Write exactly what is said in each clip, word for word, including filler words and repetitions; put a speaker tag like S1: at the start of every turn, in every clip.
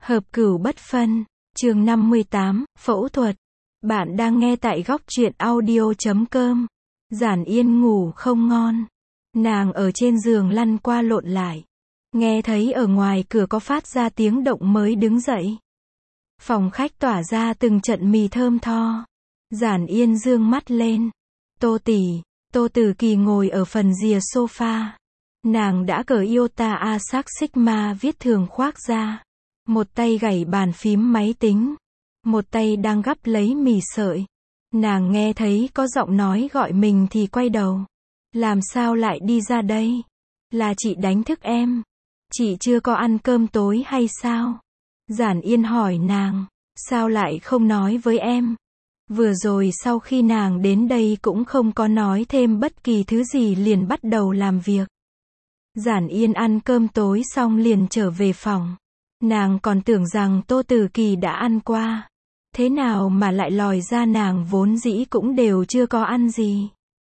S1: Hợp cửu bất phân, chương năm mươi tám, phẫu thuật. Bạn đang nghe tại góc truyện audio chấm com. Giản Yên ngủ không ngon. Nàng ở trên giường lăn qua lộn lại. Nghe thấy ở ngoài cửa có phát ra tiếng động mới đứng dậy. Phòng khách tỏa ra từng trận mì thơm tho. Giản Yên dương mắt lên. Tô tỷ, Tô Tử Kỳ ngồi ở phần rìa sofa. Nàng đã cởi Iota Asac Sigma viết thường khoác ra. Một tay gảy bàn phím máy tính. Một tay đang gắp lấy mì sợi. Nàng nghe thấy có giọng nói gọi mình thì quay đầu. Làm sao lại đi ra đây? Là chị đánh thức em. Chị chưa có ăn cơm tối hay sao? Giản Yên hỏi nàng. Sao lại không nói với em? Vừa rồi sau khi nàng đến đây cũng không có nói thêm bất kỳ thứ gì liền bắt đầu làm việc. Giản Yên ăn cơm tối xong liền trở về phòng. Nàng còn tưởng rằng Tô Tử Kỳ đã ăn qua. Thế nào mà lại lòi ra nàng vốn dĩ cũng đều chưa có ăn gì.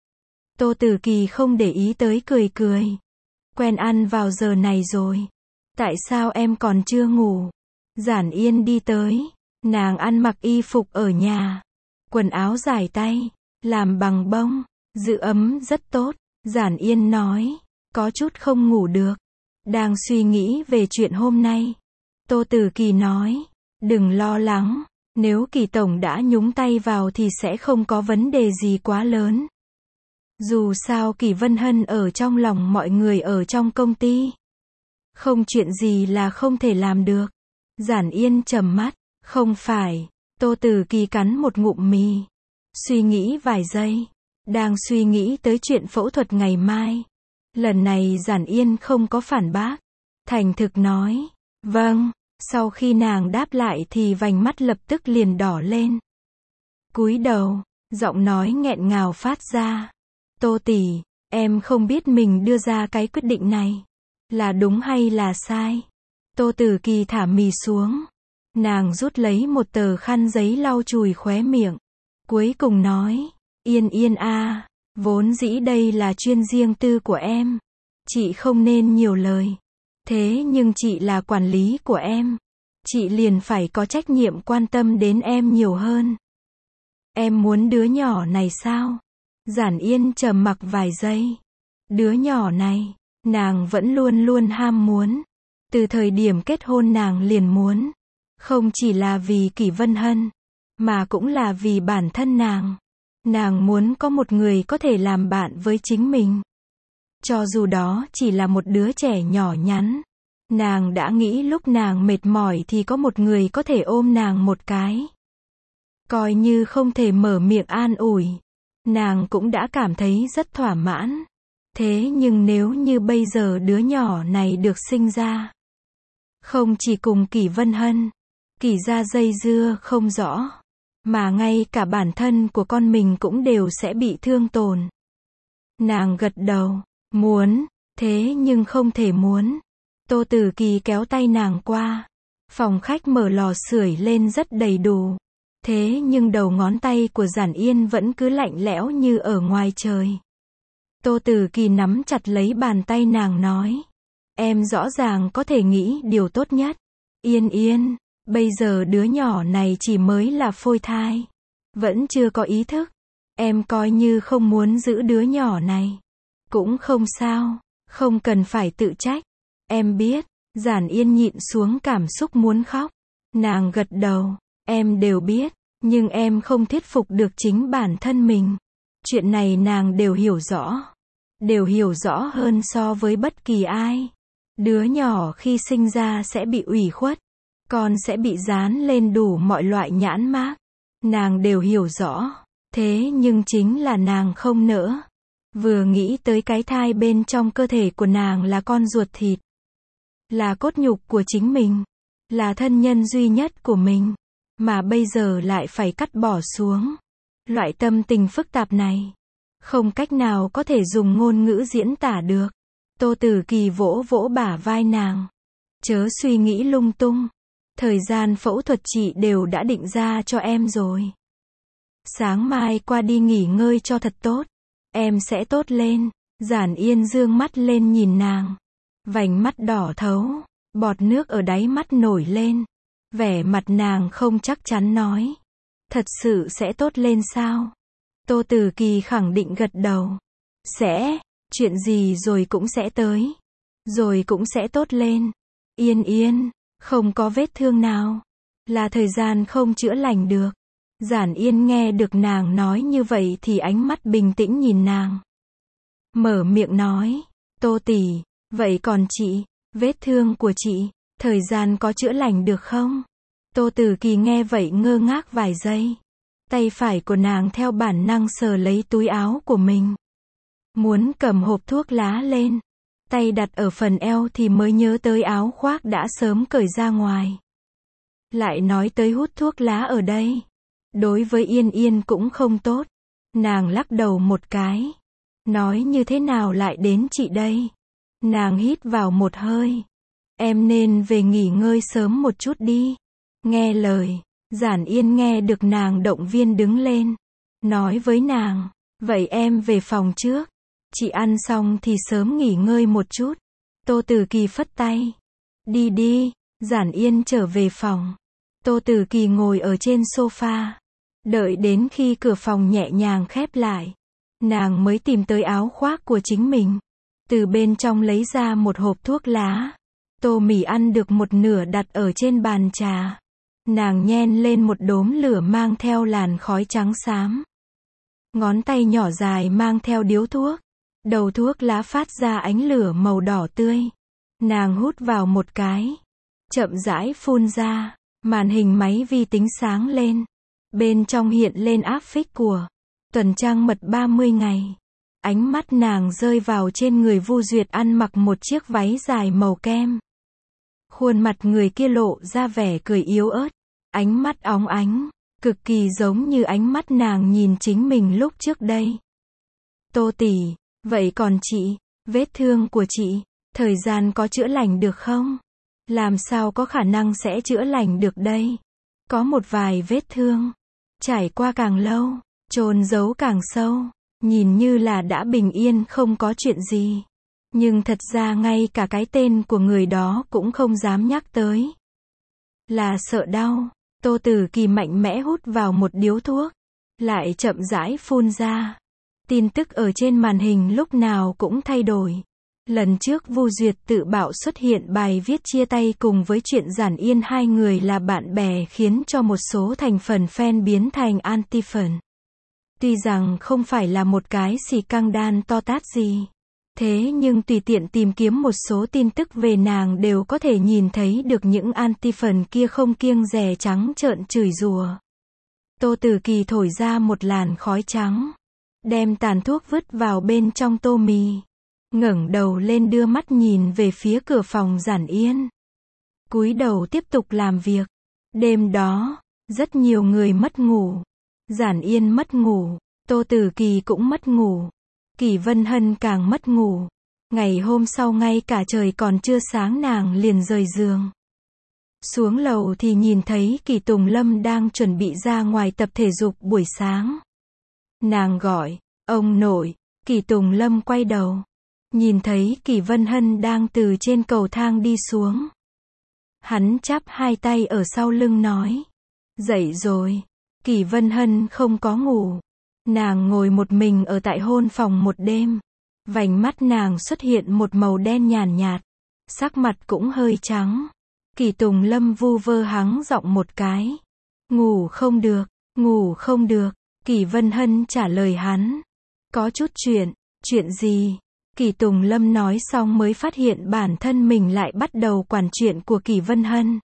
S1: Tô Tử Kỳ không để ý tới cười cười. Quen ăn vào giờ này rồi. Tại sao em còn chưa ngủ? Giản Yên đi tới. Nàng ăn mặc y phục ở nhà. Quần áo dài tay. Làm bằng bông. Giữ ấm rất tốt. Giản Yên nói. Có chút không ngủ được. Đang suy nghĩ về chuyện hôm nay. Tô Tử Kỳ nói. Đừng lo lắng. Nếu Kỳ tổng đã nhúng tay vào thì sẽ không có vấn đề gì quá lớn. Dù sao Kỳ Vân Hân ở trong lòng mọi người ở trong công ty. Không chuyện gì là không thể làm được. Giản Yên trầm mắt. Không phải. Tô Tử Kỳ cắn một ngụm mì. Suy nghĩ vài giây. Đang suy nghĩ tới chuyện phẫu thuật ngày mai. Lần này Giản Yên không có phản bác. Thành thực nói. Vâng. Sau khi nàng đáp lại thì vành mắt lập tức liền đỏ lên. Cúi đầu. Giọng nói nghẹn ngào phát ra. Tô tỷ, em không biết mình đưa ra cái quyết định này. Là đúng hay là sai? Tô Tử Kỳ thả mì xuống. Nàng rút lấy một tờ khăn giấy lau chùi khóe miệng. Cuối cùng nói. Yên Yên a, vốn dĩ đây là chuyên riêng tư của em. Chị không nên nhiều lời. Thế nhưng chị là quản lý của em. Chị liền phải có trách nhiệm quan tâm đến em nhiều hơn. Em muốn đứa nhỏ này sao? Giản Yên trầm mặc vài giây. Đứa nhỏ này, nàng vẫn luôn luôn ham muốn. Từ thời điểm kết hôn nàng liền muốn. Không chỉ là vì Kỷ Vân Hân, mà cũng là vì bản thân nàng. Nàng muốn có một người có thể làm bạn với chính mình. Cho dù đó chỉ là một đứa trẻ nhỏ nhắn. Nàng đã nghĩ lúc nàng mệt mỏi thì có một người có thể ôm nàng một cái. Coi như không thể mở miệng an ủi. Nàng cũng đã cảm thấy rất thỏa mãn. Thế nhưng nếu như bây giờ đứa nhỏ này được sinh ra. Không chỉ cùng Kỷ Vân Hân, Kỷ gia dây dưa không rõ. Mà ngay cả bản thân của con mình cũng đều sẽ bị thương tổn. Nàng gật đầu. Muốn. Thế nhưng không thể muốn. Tô Tử Kỳ kéo tay nàng qua. Phòng khách mở lò sưởi lên rất đầy đủ. Thế nhưng đầu ngón tay của Giản Yên vẫn cứ lạnh lẽo như ở ngoài trời. Tô Tử Kỳ nắm chặt lấy bàn tay nàng nói. Em rõ ràng có thể nghĩ điều tốt nhất. Yên Yên, bây giờ đứa nhỏ này chỉ mới là phôi thai. Vẫn chưa có ý thức. Em coi như không muốn giữ đứa nhỏ này. Cũng không sao. Không cần phải tự trách. Em biết. Giản Yên nhịn xuống cảm xúc muốn khóc. Nàng gật đầu. Em đều biết. Nhưng em không thuyết phục được chính bản thân mình. Chuyện này nàng đều hiểu rõ. Đều hiểu rõ hơn so với bất kỳ ai. Đứa nhỏ khi sinh ra sẽ bị ủy khuất. Con sẽ bị dán lên đủ mọi loại nhãn mác. Nàng đều hiểu rõ. Thế nhưng chính là nàng không nỡ. Vừa nghĩ tới cái thai bên trong cơ thể của nàng là con ruột thịt. Là cốt nhục của chính mình. Là thân nhân duy nhất của mình. Mà bây giờ lại phải cắt bỏ xuống. Loại tâm tình phức tạp này. Không cách nào có thể dùng ngôn ngữ diễn tả được. Tô Tử Kỳ vỗ vỗ bả vai nàng. Chớ suy nghĩ lung tung. Thời gian phẫu thuật chị đều đã định ra cho em rồi. Sáng mai qua đi nghỉ ngơi cho thật tốt. Em sẽ tốt lên. Giản Yên dương mắt lên nhìn nàng. Vành mắt đỏ thấu. Bọt nước ở đáy mắt nổi lên. Vẻ mặt nàng không chắc chắn nói. Thật sự sẽ tốt lên sao? Tô Tử Kỳ khẳng định gật đầu. Sẽ, chuyện gì rồi cũng sẽ tới. Rồi cũng sẽ tốt lên. Yên Yên, không có vết thương nào. Là thời gian không chữa lành được. Giản Yên nghe được nàng nói như vậy thì ánh mắt bình tĩnh nhìn nàng. Mở miệng nói, Tô tỷ, vậy còn chị, vết thương của chị, thời gian có chữa lành được không? Tô Tử Kỳ nghe vậy ngơ ngác vài giây. Tay phải của nàng theo bản năng sờ lấy túi áo của mình. Muốn cầm hộp thuốc lá lên. Tay đặt ở phần eo thì mới nhớ tới áo khoác đã sớm cởi ra ngoài. Lại nói tới hút thuốc lá ở đây. Đối với Yên Yên cũng không tốt. Nàng lắc đầu một cái. Nói như thế nào lại đến chị đây? Nàng hít vào một hơi. Em nên về nghỉ ngơi sớm một chút đi. Nghe lời. Giản Yên nghe được nàng động viên đứng lên. Nói với nàng. Vậy em về phòng trước. Chị ăn xong thì sớm nghỉ ngơi một chút. Tô Tử Kỳ phất tay. Đi đi. Giản Yên trở về phòng. Tô Tử Kỳ ngồi ở trên sofa. Đợi đến khi cửa phòng nhẹ nhàng khép lại. Nàng mới tìm tới áo khoác của chính mình. Từ bên trong lấy ra một hộp thuốc lá. Tô mì ăn được một nửa đặt ở trên bàn trà. Nàng nhen lên một đốm lửa mang theo làn khói trắng xám. Ngón tay nhỏ dài mang theo điếu thuốc. Đầu thuốc lá phát ra ánh lửa màu đỏ tươi. Nàng hút vào một cái. Chậm rãi phun ra. Màn hình máy vi tính sáng lên. Bên trong hiện lên áp phích của tuần trăng mật ba mươi ngày. Ánh mắt nàng rơi vào trên người Vu Duyệt ăn mặc một chiếc váy dài màu kem. Khuôn mặt người kia lộ ra vẻ cười yếu ớt. Ánh mắt óng ánh. Cực kỳ giống như ánh mắt nàng nhìn chính mình lúc trước đây. Tô tỷ, vậy còn chị, vết thương của chị, thời gian có chữa lành được không? Làm sao có khả năng sẽ chữa lành được đây? Có một vài vết thương. Trải qua càng lâu, chôn giấu càng sâu. Nhìn như là đã bình yên không có chuyện gì. Nhưng thật ra ngay cả cái tên của người đó cũng không dám nhắc tới. Là sợ đau. Tô Tử Kỳ mạnh mẽ hút vào một điếu thuốc. Lại chậm rãi phun ra. Tin tức ở trên màn hình lúc nào cũng thay đổi. Lần trước Vu Duyệt tự bạo xuất hiện bài viết chia tay cùng với chuyện Giản Yên hai người là bạn bè khiến cho một số thành phần fan biến thành anti-fan. Tuy rằng không phải là một cái xì căng đan to tát gì. Thế nhưng tùy tiện tìm kiếm một số tin tức về nàng đều có thể nhìn thấy được những anti-fan kia không kiêng dè trắng trợn chửi rủa. Tô Tử Kỳ thổi ra một làn khói trắng. Đem tàn thuốc vứt vào bên trong tô mì. Ngẩng đầu lên đưa mắt nhìn về phía cửa phòng Giản Yên. Cúi đầu tiếp tục làm việc. Đêm đó, rất nhiều người mất ngủ. Giản Yên mất ngủ. Tô Tử Kỳ cũng mất ngủ. Kỷ Vân Hân càng mất ngủ. Ngày hôm sau ngay cả trời còn chưa sáng nàng liền rời giường. Xuống lầu thì nhìn thấy Kỷ Tùng Lâm đang chuẩn bị ra ngoài tập thể dục buổi sáng. Nàng gọi, ông nội. Kỷ Tùng Lâm quay đầu. Nhìn thấy Kỷ Vân Hân đang từ trên cầu thang đi xuống. Hắn chắp hai tay ở sau lưng nói. Dậy rồi. Kỷ Vân Hân không có ngủ. Nàng ngồi một mình ở tại hôn phòng một đêm. Vành mắt nàng xuất hiện một màu đen nhàn nhạt. Sắc mặt cũng hơi trắng. Kỷ Tùng Lâm vu vơ hắng giọng một cái. Ngủ không được, ngủ không được. Kỷ Vân Hân trả lời hắn. Có chút chuyện, chuyện gì? Kỷ Tùng Lâm nói xong mới phát hiện bản thân mình lại bắt đầu quản chuyện của Kỷ Vân Hân.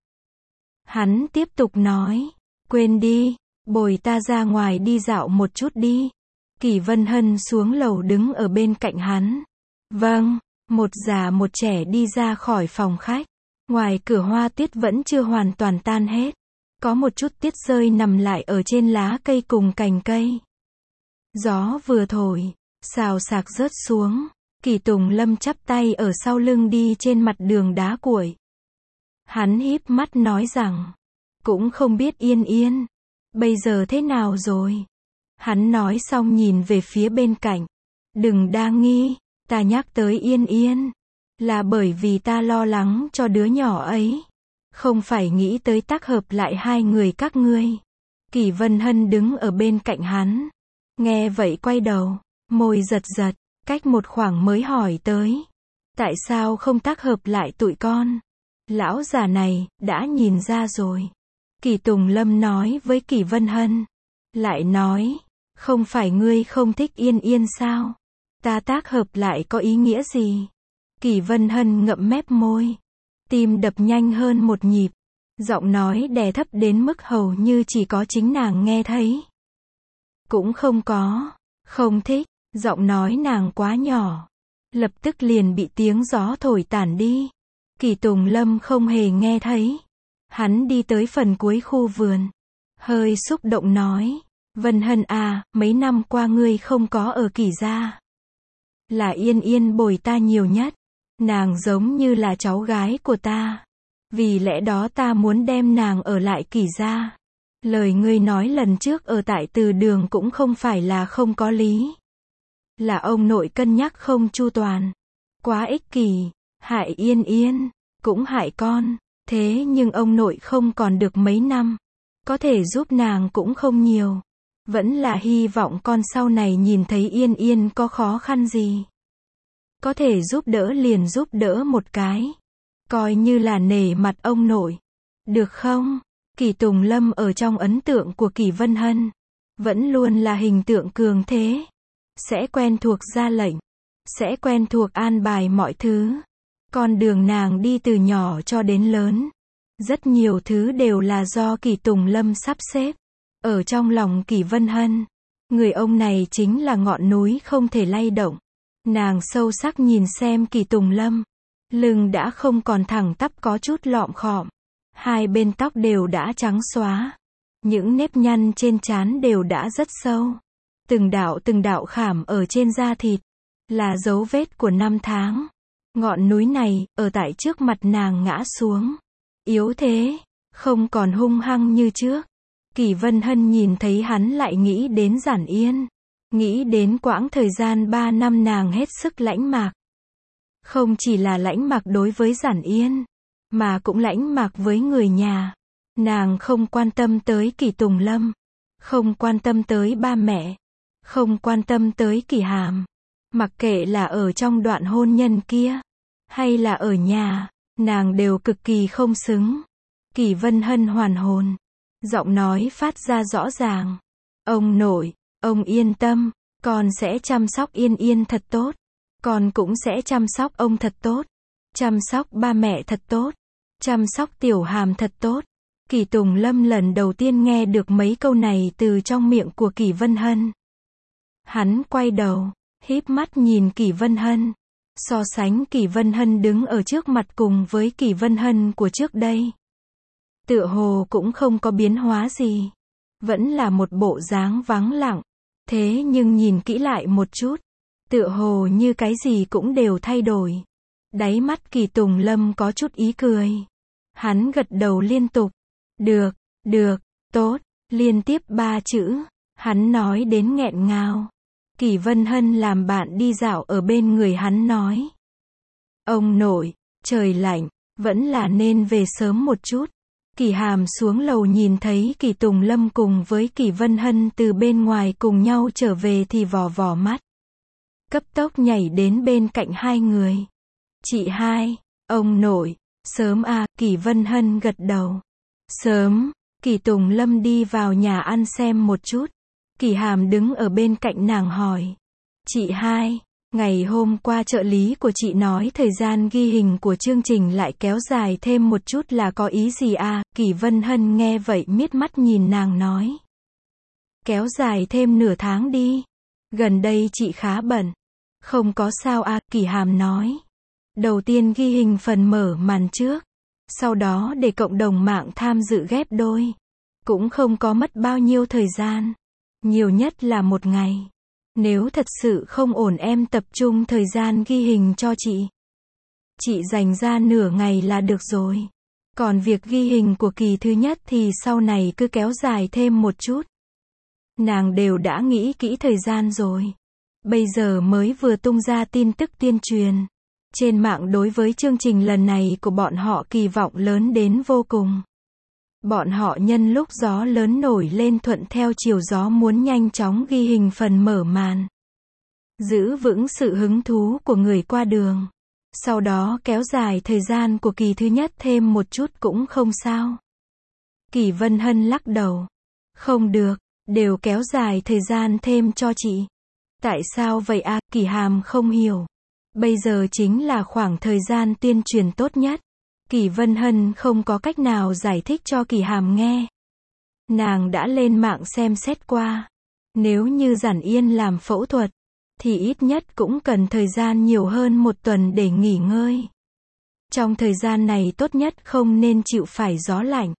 S1: Hắn tiếp tục nói. Quên đi, bồi ta ra ngoài đi dạo một chút đi. Kỷ Vân Hân xuống lầu đứng ở bên cạnh hắn. Vâng, một già một trẻ đi ra khỏi phòng khách. Ngoài cửa hoa tuyết vẫn chưa hoàn toàn tan hết. Có một chút tiết rơi nằm lại ở trên lá cây cùng cành cây. Gió vừa thổi, xào xạc rớt xuống. Kỷ Tùng Lâm chắp tay ở sau lưng đi trên mặt đường đá cuội. Hắn híp mắt nói rằng, cũng không biết Yên Yên, bây giờ thế nào rồi. Hắn nói xong nhìn về phía bên cạnh. Đừng đa nghi, ta nhắc tới Yên Yên, là bởi vì ta lo lắng cho đứa nhỏ ấy. Không phải nghĩ tới tác hợp lại hai người các ngươi. Kỷ Vân Hân đứng ở bên cạnh hắn. Nghe vậy quay đầu, môi giật giật, cách một khoảng mới hỏi tới. Tại sao không tác hợp lại tụi con? Lão già này, đã nhìn ra rồi. Kỷ Tùng Lâm nói với Kỷ Vân Hân. Lại nói, không phải ngươi không thích Yên Yên sao? Ta tác hợp lại có ý nghĩa gì? Kỷ Vân Hân ngậm mép môi. Tim đập nhanh hơn một nhịp. Giọng nói đè thấp đến mức hầu như chỉ có chính nàng nghe thấy. Cũng không có. Không thích. Giọng nói nàng quá nhỏ. Lập tức liền bị tiếng gió thổi tản đi. Kỷ Tùng Lâm không hề nghe thấy. Hắn đi tới phần cuối khu vườn. Hơi xúc động nói. Vân Hân à, mấy năm qua ngươi không có ở Kỷ gia. Là Yên Yên bồi ta nhiều nhất. Nàng giống như là cháu gái của ta. Vì lẽ đó ta muốn đem nàng ở lại Kỷ gia. Lời ngươi nói lần trước ở tại Từ Đường cũng không phải là không có lý. Là ông nội cân nhắc không chu toàn. Quá ích kỷ. Hại Yên Yên. Cũng hại con. Thế nhưng ông nội không còn được mấy năm. Có thể giúp nàng cũng không nhiều. Vẫn là hy vọng con sau này nhìn thấy Yên Yên có khó khăn gì. Có thể giúp đỡ liền giúp đỡ một cái. Coi như là nể mặt ông nội. Được không? Kỷ Tùng Lâm ở trong ấn tượng của Kỷ Vân Hân. Vẫn luôn là hình tượng cường thế. Sẽ quen thuộc ra lệnh. Sẽ quen thuộc an bài mọi thứ. Con đường nàng đi từ nhỏ cho đến lớn. Rất nhiều thứ đều là do Kỷ Tùng Lâm sắp xếp. Ở trong lòng Kỷ Vân Hân. Người ông này chính là ngọn núi không thể lay động. Nàng sâu sắc nhìn xem Kỷ Tùng Lâm. Lưng đã không còn thẳng tắp có chút lọm khọm. Hai bên tóc đều đã trắng xóa. Những nếp nhăn trên trán đều đã rất sâu. Từng đạo từng đạo khảm ở trên da thịt. Là dấu vết của năm tháng. Ngọn núi này, ở tại trước mặt nàng ngã xuống. Yếu thế. Không còn hung hăng như trước. Kỷ Vân Hân nhìn thấy hắn lại nghĩ đến Giản Yên. Nghĩ đến quãng thời gian ba năm nàng hết sức lãnh mạc. Không chỉ là lãnh mạc đối với Giản Yên. Mà cũng lãnh mạc với người nhà. Nàng không quan tâm tới Kỷ Tùng Lâm. Không quan tâm tới ba mẹ. Không quan tâm tới Kỷ Hàm. Mặc kệ là ở trong đoạn hôn nhân kia. Hay là ở nhà. Nàng đều cực kỳ không xứng. Kỷ Vân Hân hoàn hồn. Giọng nói phát ra rõ ràng. Ông nội, ông yên tâm. Con sẽ chăm sóc Yên Yên thật tốt. Con cũng sẽ chăm sóc ông thật tốt. Chăm sóc ba mẹ thật tốt. Chăm sóc Tiểu Hàm thật tốt. Kỷ Tùng Lâm lần đầu tiên nghe được mấy câu này từ trong miệng của Kỷ Vân Hân. Hắn quay đầu, híp mắt nhìn Kỷ Vân Hân. So sánh Kỷ Vân Hân đứng ở trước mặt cùng với Kỷ Vân Hân của trước đây. Tựa hồ cũng không có biến hóa gì. Vẫn là một bộ dáng vắng lặng. Thế nhưng nhìn kỹ lại một chút. Tựa hồ như cái gì cũng đều thay đổi. Đáy mắt Kỷ Tùng Lâm có chút ý cười. Hắn gật đầu liên tục. Được, được, tốt, liên tiếp ba chữ. Hắn nói đến nghẹn ngào. Kỷ Vân Hân làm bạn đi dạo ở bên người hắn nói. Ông nội, trời lạnh, vẫn là nên về sớm một chút. Kỷ Hàm xuống lầu nhìn thấy Kỷ Tùng Lâm cùng với Kỷ Vân Hân từ bên ngoài cùng nhau trở về thì vò vò mắt. Cấp tốc nhảy đến bên cạnh hai người. Chị hai, ông nội, sớm à, Kỷ Vân Hân gật đầu. Sớm, Kỷ Tùng Lâm đi vào nhà ăn xem một chút. Kỷ Hàm đứng ở bên cạnh nàng hỏi. Chị hai, ngày hôm qua trợ lý của chị nói thời gian ghi hình của chương trình lại kéo dài thêm một chút là có ý gì à? Kỷ Vân Hân nghe vậy miết mắt nhìn nàng nói. Kéo dài thêm nửa tháng đi. Gần đây chị khá bận. Không có sao à, Kỷ Hàm nói. Đầu tiên ghi hình phần mở màn trước. Sau đó để cộng đồng mạng tham dự ghép đôi. Cũng không có mất bao nhiêu thời gian. Nhiều nhất là một ngày. Nếu thật sự không ổn em tập trung thời gian ghi hình cho chị. Chị dành ra nửa ngày là được rồi. Còn việc ghi hình của kỳ thứ nhất thì sau này cứ kéo dài thêm một chút. Nàng đều đã nghĩ kỹ thời gian rồi. Bây giờ mới vừa tung ra tin tức tuyên truyền. Trên mạng đối với chương trình lần này của bọn họ kỳ vọng lớn đến vô cùng. Bọn họ nhân lúc gió lớn nổi lên thuận theo chiều gió muốn nhanh chóng ghi hình phần mở màn. Giữ vững sự hứng thú của người qua đường. Sau đó kéo dài thời gian của kỳ thứ nhất thêm một chút cũng không sao. Kỷ Vân Hân lắc đầu. Không được, đều kéo dài thời gian thêm cho chị. Tại sao vậy à? Kỷ Hàm không hiểu. Bây giờ chính là khoảng thời gian tuyên truyền tốt nhất. Kỷ Vân Hân không có cách nào giải thích cho Kỷ Hàm nghe. Nàng đã lên mạng xem xét qua. Nếu như Giản Yên làm phẫu thuật, thì ít nhất cũng cần thời gian nhiều hơn một tuần để nghỉ ngơi. Trong thời gian này tốt nhất không nên chịu phải gió lạnh.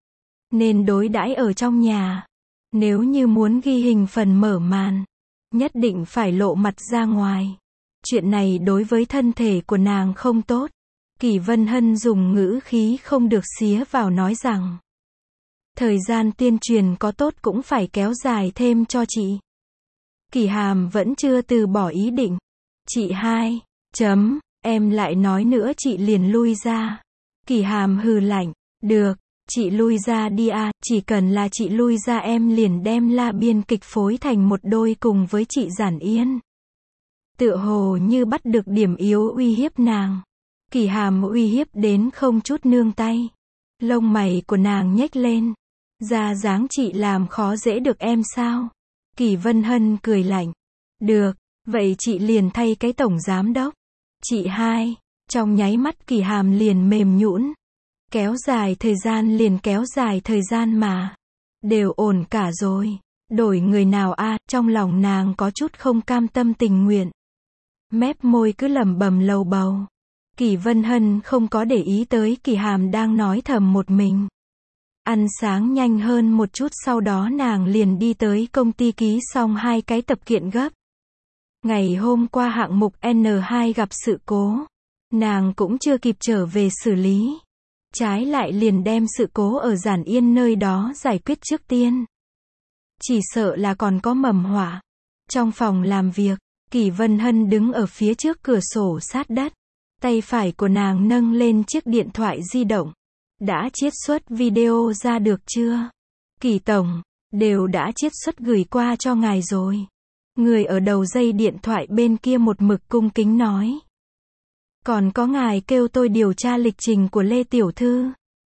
S1: Nên đối đãi ở trong nhà. Nếu như muốn ghi hình phần mở màn, nhất định phải lộ mặt ra ngoài. Chuyện này đối với thân thể của nàng không tốt. Kỷ Vân Hân dùng ngữ khí không được xía vào nói rằng, thời gian tuyên truyền có tốt cũng phải kéo dài thêm cho chị. Kỷ Hàm vẫn chưa từ bỏ ý định. Chị hai, chấm, em lại nói nữa chị liền lui ra. Kỷ Hàm hừ lạnh, được, chị lui ra đi à, chỉ cần là chị lui ra em liền đem La biên kịch phối thành một đôi cùng với chị Giản Yên. Tựa hồ như bắt được điểm yếu uy hiếp nàng. Kỷ Hàm uy hiếp đến không chút nương tay. Lông mày của nàng nhếch lên. Ra dáng chị làm khó dễ được em sao? Kỷ Vân Hân cười lạnh. Được, vậy chị liền thay cái tổng giám đốc. Chị hai, trong nháy mắt Kỷ Hàm liền mềm nhũn. Kéo dài thời gian liền kéo dài thời gian mà. Đều ổn cả rồi. Đổi người nào a? À, trong lòng nàng có chút không cam tâm tình nguyện. Mép môi cứ lẩm bẩm lầu bầu. Kỷ Vân Hân không có để ý tới Kỷ Hàm đang nói thầm một mình. Ăn sáng nhanh hơn một chút sau đó nàng liền đi tới công ty ký xong hai cái tập kiện gấp. Ngày hôm qua hạng mục N hai gặp sự cố. Nàng cũng chưa kịp trở về xử lý. Trái lại liền đem sự cố ở Giản Yên nơi đó giải quyết trước tiên. Chỉ sợ là còn có mầm họa. Trong phòng làm việc, Kỷ Vân Hân đứng ở phía trước cửa sổ sát đất. Tay phải của nàng nâng lên chiếc điện thoại di động. Đã chiết xuất video ra được chưa? Kỷ tổng, đều đã chiết xuất gửi qua cho ngài rồi. Người ở đầu dây điện thoại bên kia một mực cung kính nói. Còn có ngài kêu tôi điều tra lịch trình của Lê Tiểu Thư.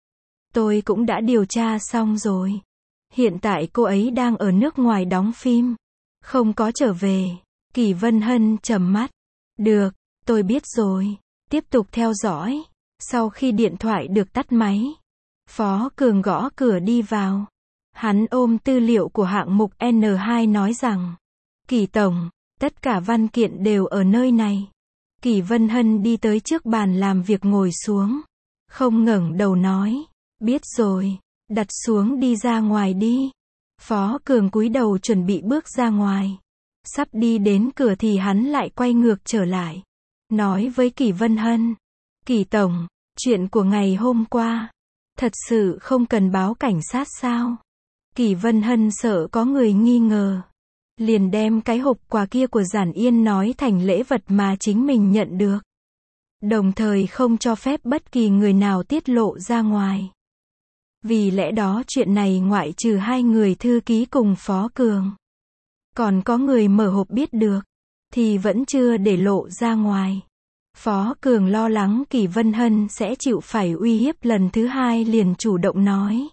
S1: Tôi cũng đã điều tra xong rồi. Hiện tại cô ấy đang ở nước ngoài đóng phim. Không có trở về. Kỷ Vân Hân trầm mắt. Được, tôi biết rồi. Tiếp tục theo dõi. Sau khi điện thoại được tắt máy, Phó Cường gõ cửa đi vào. Hắn ôm tư liệu của hạng mục N hai nói rằng, Kỷ tổng, tất cả văn kiện đều ở nơi này. Kỷ Vân Hân đi tới trước bàn làm việc ngồi xuống. Không ngẩng đầu nói, biết rồi, đặt xuống đi ra ngoài đi. Phó Cường cúi đầu chuẩn bị bước ra ngoài. Sắp đi đến cửa thì hắn lại quay ngược trở lại. Nói với Kỷ Vân Hân, Kỷ tổng, chuyện của ngày hôm qua, thật sự không cần báo cảnh sát sao? Kỷ Vân Hân sợ có người nghi ngờ. Liền đem cái hộp quà kia của Giản Yên nói thành lễ vật mà chính mình nhận được. Đồng thời không cho phép bất kỳ người nào tiết lộ ra ngoài. Vì lẽ đó chuyện này ngoại trừ hai người thư ký cùng Phó Cường. Còn có người mở hộp biết được, thì vẫn chưa để lộ ra ngoài. Phó Cường lo lắng Kỷ Vân Hân sẽ chịu phải uy hiếp lần thứ hai liền chủ động nói.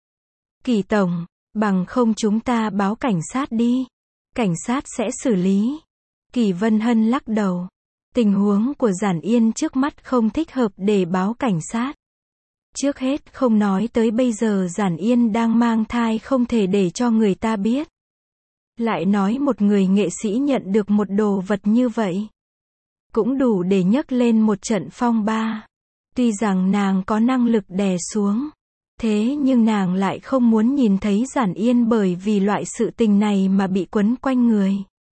S1: Kỷ tổng, bằng không chúng ta báo cảnh sát đi. Cảnh sát sẽ xử lý. Kỷ Vân Hân lắc đầu. Tình huống của Giản Yên trước mắt không thích hợp để báo cảnh sát. Trước hết không nói tới bây giờ Giản Yên đang mang thai không thể để cho người ta biết. Lại nói một người nghệ sĩ nhận được một đồ vật như vậy. Cũng đủ để nhấc lên một trận phong ba. Tuy rằng nàng có năng lực đè xuống. Thế nhưng nàng lại không muốn nhìn thấy Giản Yên bởi vì loại sự tình này mà bị quấn quanh người.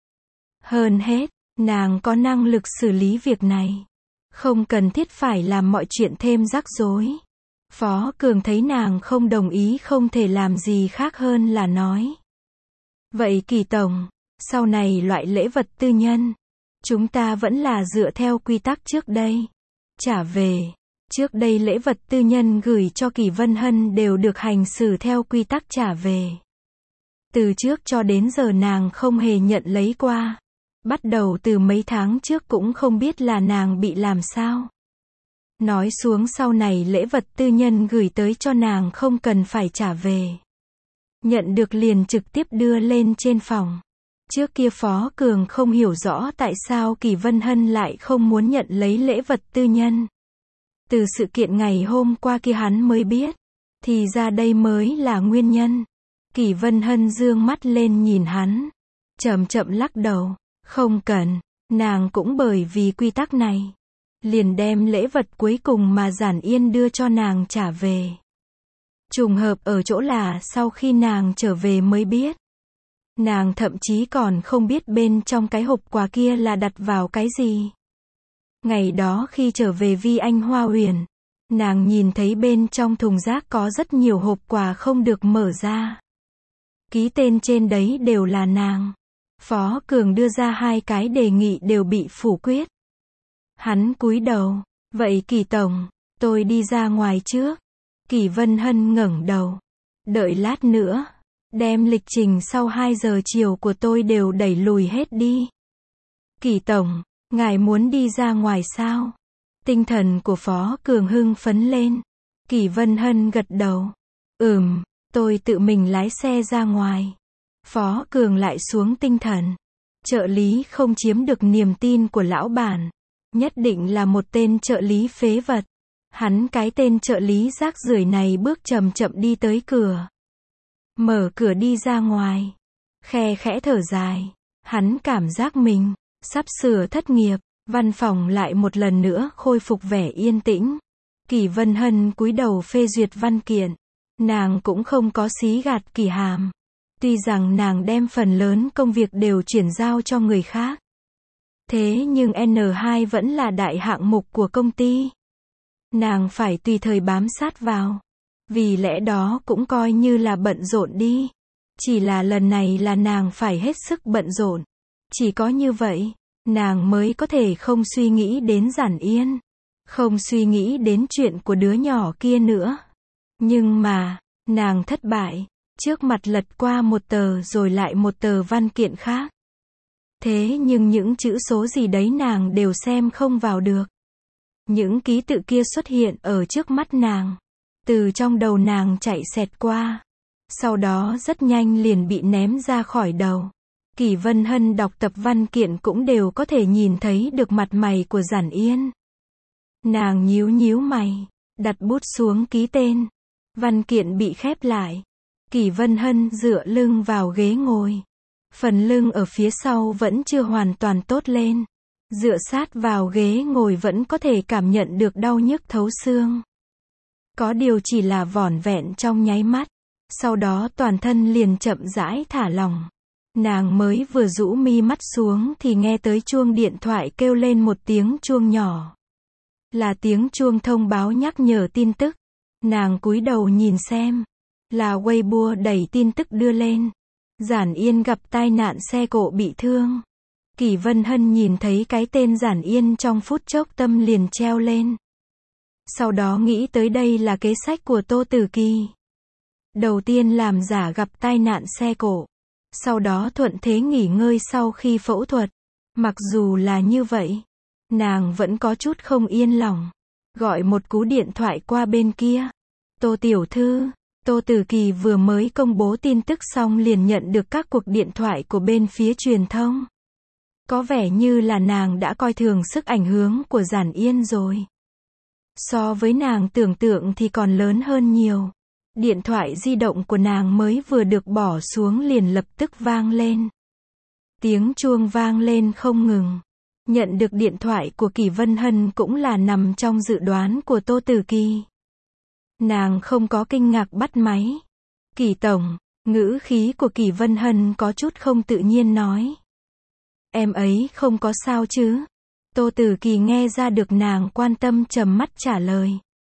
S1: Hơn hết, nàng có năng lực xử lý việc này. Không cần thiết phải làm mọi chuyện thêm rắc rối. Phó Cường thấy nàng không đồng ý không thể làm gì khác hơn là nói. Vậy Kỷ tổng, sau này loại lễ vật tư nhân, Chúng ta vẫn là dựa theo quy tắc trước đây. Trả về. Trước đây lễ vật tư nhân gửi cho Kỷ Vân Hân đều được hành xử theo quy tắc trả về. Từ trước cho đến giờ nàng không hề nhận lấy qua. Bắt đầu từ mấy tháng trước cũng không biết là nàng bị làm sao. Nói xuống sau này lễ vật tư nhân gửi tới cho nàng không cần phải trả về. Nhận được liền trực tiếp đưa lên trên phòng. Trước kia Phó Cường không hiểu rõ tại sao Kỷ Vân Hân lại không muốn nhận lấy lễ vật tư nhân. Từ sự kiện ngày hôm qua kia hắn mới biết. Thì ra đây mới là nguyên nhân. Kỷ Vân Hân dương mắt lên nhìn hắn. Chậm chậm lắc đầu. Không cần. Nàng cũng bởi vì quy tắc này. Liền đem lễ vật cuối cùng mà Giản Yên đưa cho nàng trả về. Trùng hợp ở chỗ là sau khi nàng trở về mới biết. Nàng thậm chí còn không biết bên trong cái hộp quà kia là đặt vào cái gì. Ngày đó khi trở về Vi Anh Hoa Huyền, nàng nhìn thấy bên trong thùng rác có rất nhiều hộp quà không được mở ra. Ký tên trên đấy đều là nàng. Phó Cường đưa ra hai cái đề nghị đều bị phủ quyết. Hắn cúi đầu. Vậy Kỷ tổng, tôi đi ra ngoài trước. Kỷ Vân Hân ngẩng đầu. Đợi lát nữa. Đem lịch trình sau hai giờ chiều của tôi đều đẩy lùi hết đi. Kỷ tổng, ngài muốn đi ra ngoài sao? Tinh thần của Phó Cường hưng phấn lên. Kỷ Vân Hân gật đầu. Ừm, tôi tự mình lái xe ra ngoài. Phó Cường lại xuống tinh thần. Trợ lý không chiếm được niềm tin của lão bản. Nhất định là một tên trợ lý phế vật. Hắn cái tên trợ lý rác rưởi này bước chậm chậm đi tới cửa. Mở cửa đi ra ngoài. Khe khẽ thở dài. Hắn cảm giác mình sắp sửa thất nghiệp. Văn phòng lại một lần nữa khôi phục vẻ yên tĩnh. Kỷ Vân Hân cúi đầu phê duyệt văn kiện. Nàng cũng không có xí gạt Kỷ Hàm. Tuy rằng nàng đem phần lớn công việc đều chuyển giao cho người khác. Thế nhưng N hai vẫn là đại hạng mục của công ty. Nàng phải tùy thời bám sát vào. Vì lẽ đó cũng coi như là bận rộn đi. Chỉ là lần này là nàng phải hết sức bận rộn. Chỉ có như vậy, nàng mới có thể không suy nghĩ đến Giản Yên. Không suy nghĩ đến chuyện của đứa nhỏ kia nữa. Nhưng mà, nàng thất bại. Trước mặt lật qua một tờ rồi lại một tờ văn kiện khác. Thế nhưng những chữ số gì đấy nàng đều xem không vào được. Những ký tự kia xuất hiện ở trước mắt nàng. Từ trong đầu nàng chạy xẹt qua. Sau đó rất nhanh liền bị ném ra khỏi đầu. Kỷ Vân Hân đọc tập văn kiện cũng đều có thể nhìn thấy được mặt mày của Giản Yên. Nàng nhíu nhíu mày. Đặt bút xuống ký tên. Văn kiện bị khép lại. Kỷ Vân Hân dựa lưng vào ghế ngồi. Phần lưng ở phía sau vẫn chưa hoàn toàn tốt lên. Dựa sát vào ghế ngồi vẫn có thể cảm nhận được đau nhức thấu xương. Có điều chỉ là vỏn vẹn trong nháy mắt. Sau đó toàn thân liền chậm rãi thả lỏng. Nàng mới vừa rũ mi mắt xuống thì nghe tới chuông điện thoại kêu lên một tiếng chuông nhỏ. Là tiếng chuông thông báo nhắc nhở tin tức. Nàng cúi đầu nhìn xem. Là Weibo đẩy tin tức đưa lên. Giản Yên gặp tai nạn xe cộ bị thương. Kỷ Vân Hân nhìn thấy cái tên Giản Yên trong phút chốc tâm liền treo lên. Sau đó nghĩ tới đây là kế sách của Tô Tử Kỳ. Đầu tiên làm giả gặp tai nạn xe cộ. Sau đó thuận thế nghỉ ngơi sau khi phẫu thuật. Mặc dù là như vậy, nàng vẫn có chút không yên lòng. Gọi một cú điện thoại qua bên kia. Tô tiểu thư. Tô Tử Kỳ vừa mới công bố tin tức xong liền nhận được các cuộc điện thoại của bên phía truyền thông. Có vẻ như là nàng đã coi thường sức ảnh hưởng của Giản Yên rồi. So với nàng tưởng tượng thì còn lớn hơn nhiều. Điện thoại di động của nàng mới vừa được bỏ xuống liền lập tức vang lên. Tiếng chuông vang lên không ngừng. Nhận được điện thoại của Kỷ Vân Hân cũng là nằm trong dự đoán của Tô Tử Kỳ. Nàng không có kinh ngạc bắt máy. Kỷ tổng, ngữ khí của Kỷ Vân Hân có chút không tự nhiên nói. Em ấy không có sao chứ? Tô Tử Kỳ nghe ra được nàng quan tâm trầm mắt trả lời.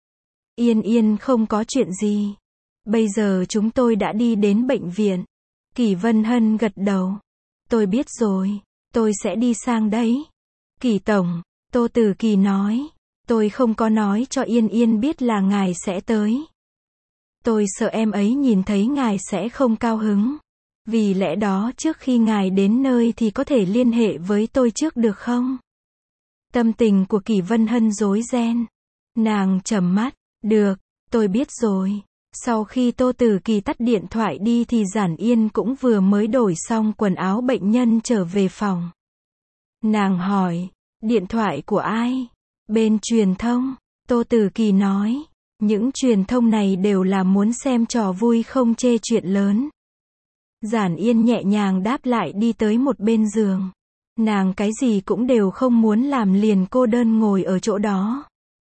S1: Yên Yên không có chuyện gì. Bây giờ chúng tôi đã đi đến bệnh viện. Kỷ Vân Hân gật đầu. Tôi biết rồi, tôi sẽ đi sang đấy. Kỳ tổng, Tô Tử Kỳ nói, tôi không có nói cho Yên Yên biết là ngài sẽ tới. Tôi sợ em ấy nhìn thấy ngài sẽ không cao hứng. Vì lẽ đó trước khi ngài đến nơi thì có thể liên hệ với tôi trước được không? Tâm tình của Kỷ Vân Hân rối ren. Nàng trầm mắt, được, tôi biết rồi. Sau khi Tô Tử Kỳ tắt điện thoại đi thì Giản Yên cũng vừa mới đổi xong quần áo bệnh nhân trở về phòng. Nàng hỏi, điện thoại của ai? Bên truyền thông, Tô Tử Kỳ nói, những truyền thông này đều là muốn xem trò vui không chê chuyện lớn. Giản Yên nhẹ nhàng đáp lại đi tới một bên giường. Nàng cái gì cũng đều không muốn làm liền cô đơn ngồi ở chỗ đó.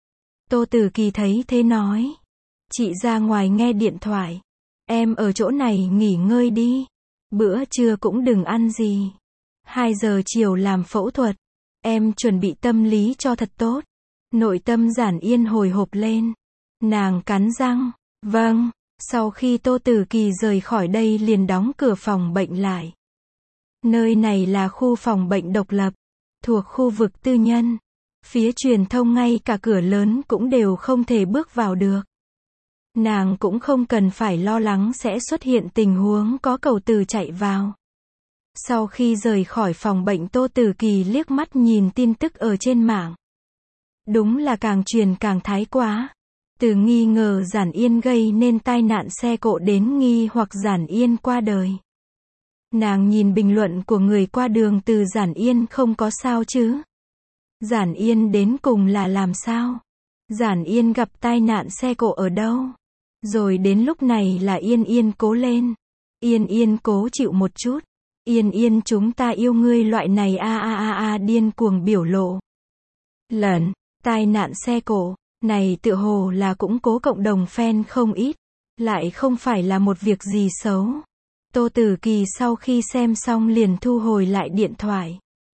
S1: Tô Tử Kỳ thấy thế nói, chị ra ngoài nghe điện thoại. Em ở chỗ này nghỉ ngơi đi. Bữa trưa cũng đừng ăn gì. Hai giờ chiều làm phẫu thuật. Em chuẩn bị tâm lý cho thật tốt. Nội tâm Giản Yên hồi hộp lên. Nàng cắn răng. Vâng. Sau khi Tô Tử Kỳ rời khỏi đây liền đóng cửa phòng bệnh lại. Nơi này là khu phòng bệnh độc lập, thuộc khu vực tư nhân. Phía truyền thông ngay cả cửa lớn cũng đều không thể bước vào được. Nàng cũng không cần phải lo lắng sẽ xuất hiện tình huống có cầu tử chạy vào. Sau khi rời khỏi phòng bệnh Tô Tử Kỳ liếc mắt nhìn tin tức ở trên mạng. Đúng là càng truyền càng thái quá. Từ nghi ngờ Giản Yên gây nên tai nạn xe cộ đến nghi hoặc Giản Yên qua đời. Nàng nhìn bình luận của người qua đường từ Giản Yên không có sao chứ. Giản Yên đến cùng là làm sao? Giản Yên gặp tai nạn xe cộ ở đâu? Rồi đến lúc này là Yên Yên cố lên. Yên Yên cố chịu một chút. Yên Yên chúng ta yêu ngươi loại này a a a a điên cuồng biểu lộ. Lần, tai nạn xe cộ, này tựa hồ là cũng cố cộng đồng fan không ít. Lại không phải là một việc gì xấu. Tô Tử Kỳ sau khi xem xong liền thu hồi lại điện thoại.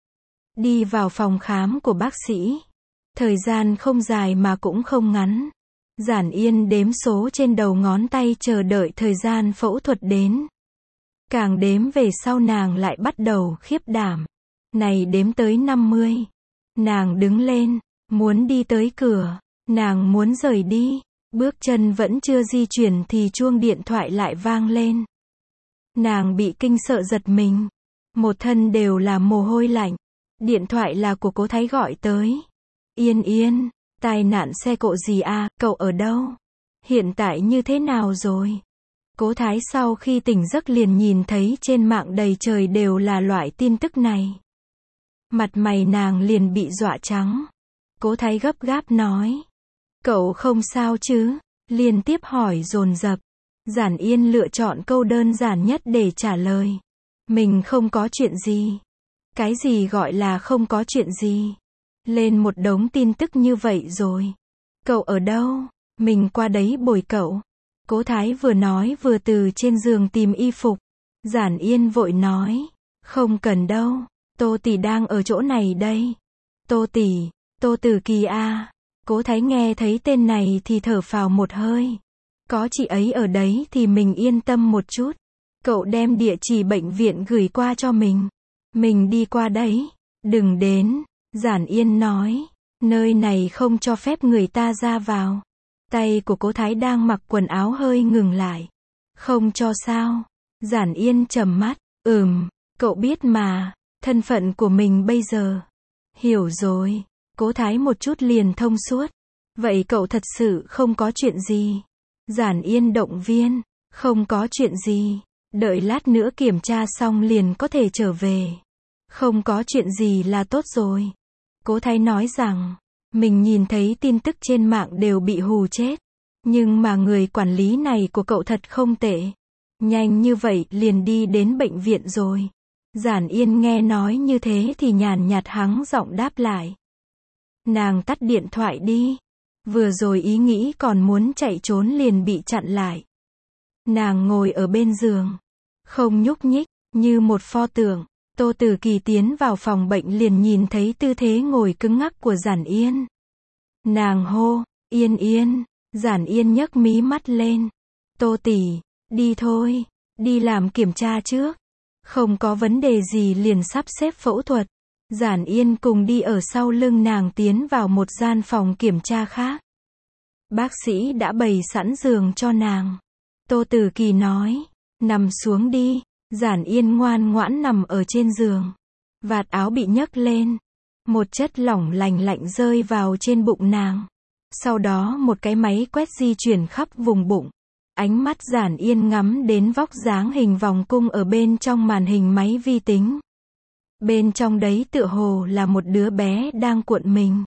S1: Đi vào phòng khám của bác sĩ. Thời gian không dài mà cũng không ngắn. Giản Yên đếm số trên đầu ngón tay chờ đợi thời gian phẫu thuật đến. Càng đếm về sau nàng lại bắt đầu khiếp đảm. Này đếm tới năm mươi. Nàng đứng lên, muốn đi tới cửa. Nàng muốn rời đi. Bước chân vẫn chưa di chuyển thì chuông điện thoại lại vang lên. Nàng bị kinh sợ giật mình. Một thân đều là mồ hôi lạnh. Điện thoại là của Cố Thái gọi tới. Yên Yên, tai nạn xe cộ gì à, cậu ở đâu? Hiện tại như thế nào rồi? Cố Thái sau khi tỉnh giấc liền nhìn thấy trên mạng đầy trời đều là loại tin tức này. Mặt mày nàng liền bị dọa trắng. Cố Thái gấp gáp nói. Cậu không sao chứ? Liên tiếp hỏi dồn dập. Giản Yên lựa chọn câu đơn giản nhất để trả lời. Mình không có chuyện gì. Cái gì gọi là không có chuyện gì? Lên một đống tin tức như vậy rồi. Cậu ở đâu? Mình qua đấy bồi cậu. Cố Thái vừa nói vừa từ trên giường tìm y phục. Giản Yên vội nói. Không cần đâu. Tô tỷ đang ở chỗ này đây. Tô tỷ, Tô Tử Kỳ a. Cố Thái nghe thấy tên này thì thở phào một hơi. Có chị ấy ở đấy thì mình yên tâm một chút. Cậu đem địa chỉ bệnh viện gửi qua cho mình. Mình đi qua đấy. Đừng đến. Giản Yên nói. Nơi này không cho phép người ta ra vào. Tay của Cố Thái đang mặc quần áo hơi ngừng lại. Không cho sao? Giản Yên trầm mắt. Ừm, cậu biết mà. Thân phận của mình bây giờ. Hiểu rồi. Cố Thái một chút liền thông suốt. Vậy cậu thật sự không có chuyện gì? Giản Yên động viên. Không có chuyện gì. Đợi lát nữa kiểm tra xong liền có thể trở về. Không có chuyện gì là tốt rồi. Cố Thái nói rằng, mình nhìn thấy tin tức trên mạng đều bị hù chết. Nhưng mà người quản lý này của cậu thật không tệ. Nhanh như vậy liền đi đến bệnh viện rồi. Giản Yên nghe nói như thế thì nhàn nhạt hắng giọng đáp lại. Nàng tắt điện thoại đi. Vừa rồi ý nghĩ còn muốn chạy trốn liền bị chặn lại. Nàng ngồi ở bên giường. Không nhúc nhích, như một pho tượng. Tô Tử Kỳ tiến vào phòng bệnh liền nhìn thấy tư thế ngồi cứng ngắc của Giản Yên. Nàng hô, Yên Yên. Giản Yên nhấc mí mắt lên. Tô tỷ, đi thôi, đi làm kiểm tra trước. Không có vấn đề gì liền sắp xếp phẫu thuật. Giản Yên cùng đi ở sau lưng nàng tiến vào một gian phòng kiểm tra khác. Bác sĩ đã bày sẵn giường cho nàng. Tô Tử Kỳ nói, nằm xuống đi. Giản Yên ngoan ngoãn nằm ở trên giường. Vạt áo bị nhấc lên. Một chất lỏng lành lạnh rơi vào trên bụng nàng. Sau đó một cái máy quét di chuyển khắp vùng bụng. Ánh mắt Giản Yên ngắm đến vóc dáng hình vòng cung ở bên trong màn hình máy vi tính. Bên trong đấy tựa hồ là một đứa bé đang cuộn mình.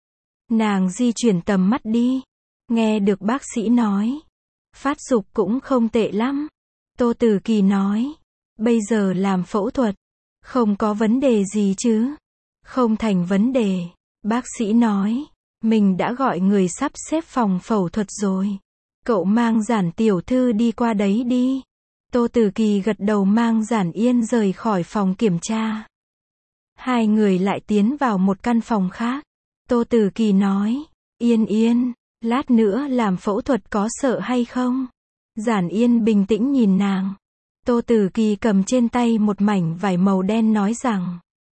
S1: Nàng di chuyển tầm mắt đi. Nghe được bác sĩ nói. Phát dục cũng không tệ lắm. Tô Tử Kỳ nói. Bây giờ làm phẫu thuật. Không có vấn đề gì chứ. Không thành vấn đề. Bác sĩ nói. Mình đã gọi người sắp xếp phòng phẫu thuật rồi. Cậu mang Giản tiểu thư đi qua đấy đi. Tô Tử Kỳ gật đầu mang Giản Yên rời khỏi phòng kiểm tra. Hai người lại tiến vào một căn phòng khác. Tô Tử Kỳ nói. Yên Yên, lát nữa làm phẫu thuật có sợ hay không? Giản Yên bình tĩnh nhìn nàng. Tô Tử Kỳ cầm trên tay một mảnh vải màu đen nói rằng.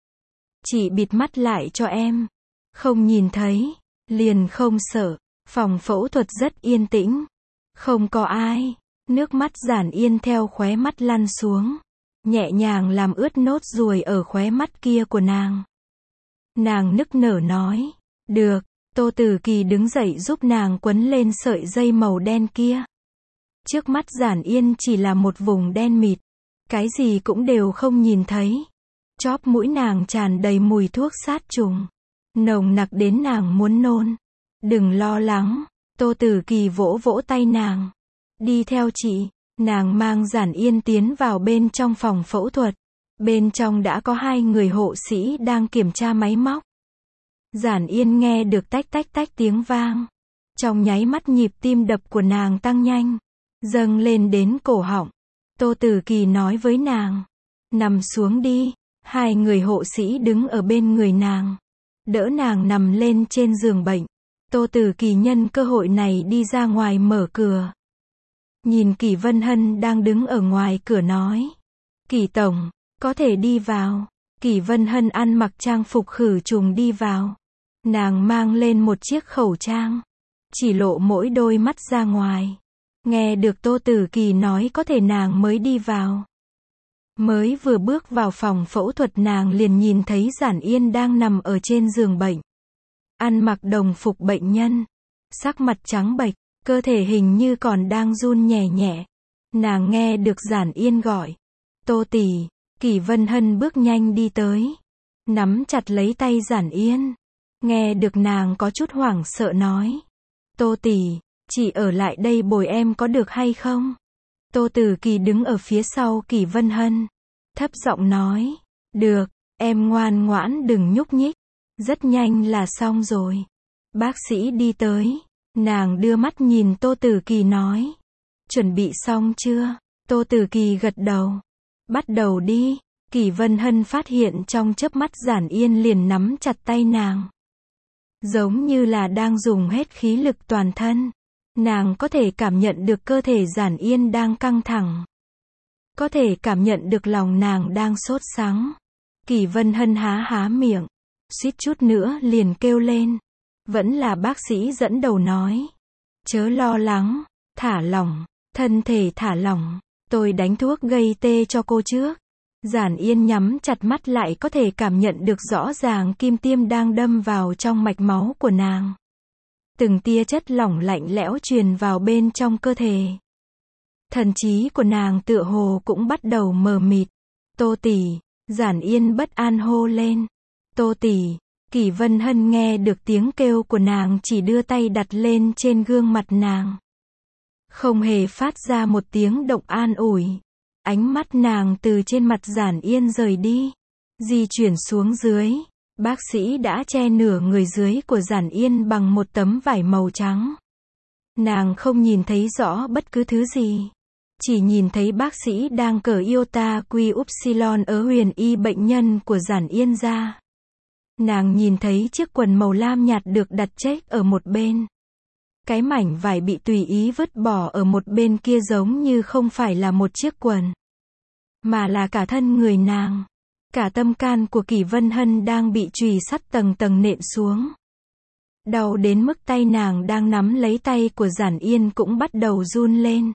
S1: Chị bịt mắt lại cho em. Không nhìn thấy, liền không sợ. Phòng phẫu thuật rất yên tĩnh. Không có ai. Nước mắt Giản Yên theo khóe mắt lăn xuống. Nhẹ nhàng làm ướt nốt ruồi ở khóe mắt kia của nàng. Nàng nức nở nói. Được. Tô Tử Kỳ đứng dậy giúp nàng quấn lên sợi dây màu đen kia. Trước mắt Giản Yên chỉ là một vùng đen mịt. Cái gì cũng đều không nhìn thấy. Chóp mũi nàng tràn đầy mùi thuốc sát trùng. Nồng nặc đến nàng muốn nôn. Đừng lo lắng. Tô Tử Kỳ vỗ vỗ tay nàng. Đi theo chị. Nàng mang Giản Yên tiến vào bên trong phòng phẫu thuật. Bên trong đã có hai người hộ sĩ đang kiểm tra máy móc. Giản Yên nghe được tách tách tách tiếng vang. Trong nháy mắt nhịp tim đập của nàng tăng nhanh. Dâng lên đến cổ họng. Tô Tử Kỳ nói với nàng. Nằm xuống đi. Hai người hộ sĩ đứng ở bên người nàng. Đỡ nàng nằm lên trên giường bệnh. Tô Tử Kỳ nhân cơ hội này đi ra ngoài mở cửa. Nhìn Kỷ Vân Hân đang đứng ở ngoài cửa nói. Kỷ tổng, có thể đi vào. Kỷ Vân Hân ăn mặc trang phục khử trùng đi vào. Nàng mang lên một chiếc khẩu trang. Chỉ lộ mỗi đôi mắt ra ngoài. Nghe được Tô Tử Kỳ nói có thể nàng mới đi vào. Mới vừa bước vào phòng phẫu thuật nàng liền nhìn thấy Giản Yên đang nằm ở trên giường bệnh. Ăn mặc đồng phục bệnh nhân. Sắc mặt trắng bệch, cơ thể hình như còn đang run nhẹ nhẹ. Nàng nghe được Giản Yên gọi. Tô tỷ. Kỷ Vân Hân bước nhanh đi tới. Nắm chặt lấy tay Giản Yên. Nghe được nàng có chút hoảng sợ nói. Tô tỷ, chị ở lại đây bồi em có được hay không? Tô Tử Kỳ đứng ở phía sau Kỷ Vân Hân. Thấp giọng nói. Được, em ngoan ngoãn đừng nhúc nhích. Rất nhanh là xong rồi. Bác sĩ đi tới. Nàng đưa mắt nhìn Tô Tử Kỳ nói. Chuẩn bị xong chưa? Tô Tử Kỳ gật đầu. Bắt đầu đi. Kỷ Vân Hân phát hiện trong chớp mắt Giản Yên liền nắm chặt tay nàng. Giống như là đang dùng hết khí lực toàn thân. Nàng có thể cảm nhận được cơ thể Giản Yên đang căng thẳng. Có thể cảm nhận được lòng nàng đang sốt sắng. Kỷ Vân Hân há há miệng. Suýt chút nữa liền kêu lên. Vẫn là bác sĩ dẫn đầu nói. Chớ lo lắng. Thả lỏng. Thân thể thả lỏng. Tôi đánh thuốc gây tê cho cô trước. Giản Yên nhắm chặt mắt lại có thể cảm nhận được rõ ràng kim tiêm đang đâm vào trong mạch máu của nàng. Từng tia chất lỏng lạnh lẽo truyền vào bên trong cơ thể. Thần trí của nàng tựa hồ cũng bắt đầu mờ mịt. Tô tỷ. Giản Yên bất an hô lên. Tô tỷ. Kỷ Vân Hân nghe được tiếng kêu của nàng chỉ đưa tay đặt lên trên gương mặt nàng. Không hề phát ra một tiếng động an ủi. Ánh mắt nàng từ trên mặt Giản Yên rời đi. Di chuyển xuống dưới. Bác sĩ đã che nửa người dưới của Giản Yên bằng một tấm vải màu trắng. Nàng không nhìn thấy rõ bất cứ thứ gì. Chỉ nhìn thấy bác sĩ đang cởi iota quy upsilon ở huyền y bệnh nhân của Giản Yên ra. Nàng nhìn thấy chiếc quần màu lam nhạt được đặt check ở một bên. Cái mảnh vải bị tùy ý vứt bỏ ở một bên kia giống như không phải là một chiếc quần. Mà là cả thân người nàng. cả tâm can của Kỷ Vân Hân đang bị chùy sắt tầng tầng nện xuống. Đau đến mức tay nàng đang nắm lấy tay của Giản Yên cũng bắt đầu run lên.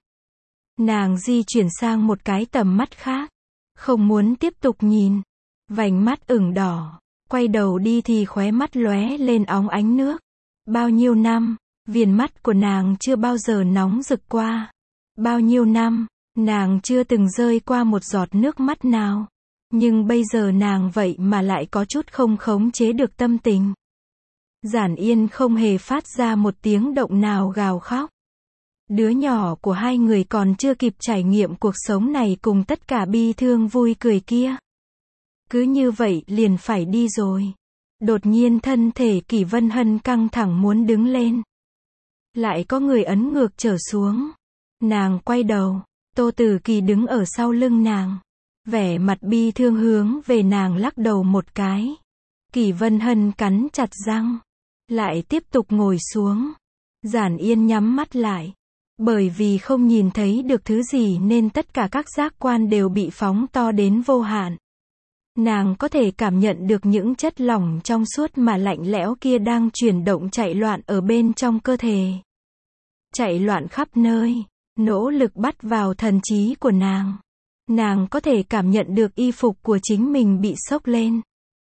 S1: Nàng di chuyển sang một cái tầm mắt khác. Không muốn tiếp tục nhìn. Vành mắt ửng đỏ. Quay đầu đi thì khóe mắt lóe lên óng ánh nước. Bao nhiêu năm, viền mắt của nàng chưa bao giờ nóng rực qua. Bao nhiêu năm, nàng chưa từng rơi qua một giọt nước mắt nào. Nhưng bây giờ nàng vậy mà lại có chút không khống chế được tâm tình. Giản Yên không hề phát ra một tiếng động nào gào khóc. Đứa nhỏ của hai người còn chưa kịp trải nghiệm cuộc sống này cùng tất cả bi thương vui cười kia. Cứ như vậy liền phải đi rồi. Đột nhiên thân thể Kỷ Vân Hân căng thẳng muốn đứng lên. Lại có người ấn ngược trở xuống. Nàng quay đầu. Tô Tử Kỳ đứng ở sau lưng nàng. Vẻ mặt bi thương hướng về nàng lắc đầu một cái. Kỷ Vân Hân cắn chặt răng. Lại tiếp tục ngồi xuống. Giản Yên nhắm mắt lại. Bởi vì không nhìn thấy được thứ gì nên tất cả các giác quan đều bị phóng to đến vô hạn. Nàng có thể cảm nhận được những chất lỏng trong suốt mà lạnh lẽo kia đang chuyển động chạy loạn ở bên trong cơ thể. Chạy loạn khắp nơi, nỗ lực bắt vào thần trí của nàng. Nàng có thể cảm nhận được y phục của chính mình bị xốc lên.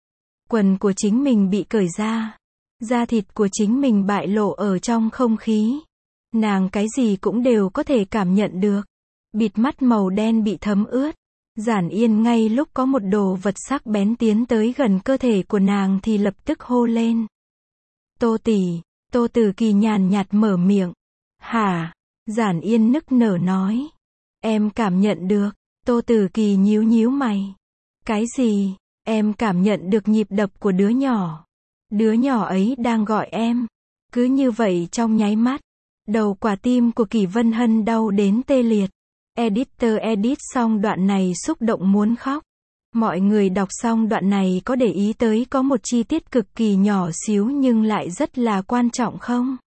S1: Quần của chính mình bị cởi ra. Da thịt của chính mình bại lộ ở trong không khí. Nàng cái gì cũng đều có thể cảm nhận được. Bịt mắt màu đen bị thấm ướt. Giản Yên ngay lúc có một đồ vật sắc bén tiến tới gần cơ thể của nàng thì lập tức hô lên. Tô tỷ, Tô Tử Kỳ nhàn nhạt mở miệng. Hả? Giản Yên nức nở nói. Em cảm nhận được. Tô Tử Kỳ nhíu nhíu mày. Cái gì? Em cảm nhận được nhịp đập của đứa nhỏ. Đứa nhỏ ấy đang gọi em. Cứ như vậy trong nháy mắt. Đầu quả tim của Kỷ Vân Hân đau đến tê liệt. Editor edit xong đoạn này xúc động muốn khóc. Mọi người đọc xong đoạn này có để ý tới có một chi tiết cực kỳ nhỏ xíu nhưng lại rất là quan trọng không?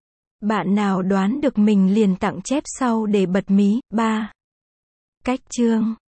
S1: Bạn nào đoán được mình liền tặng chép sau để bật mí. ba. Cách chương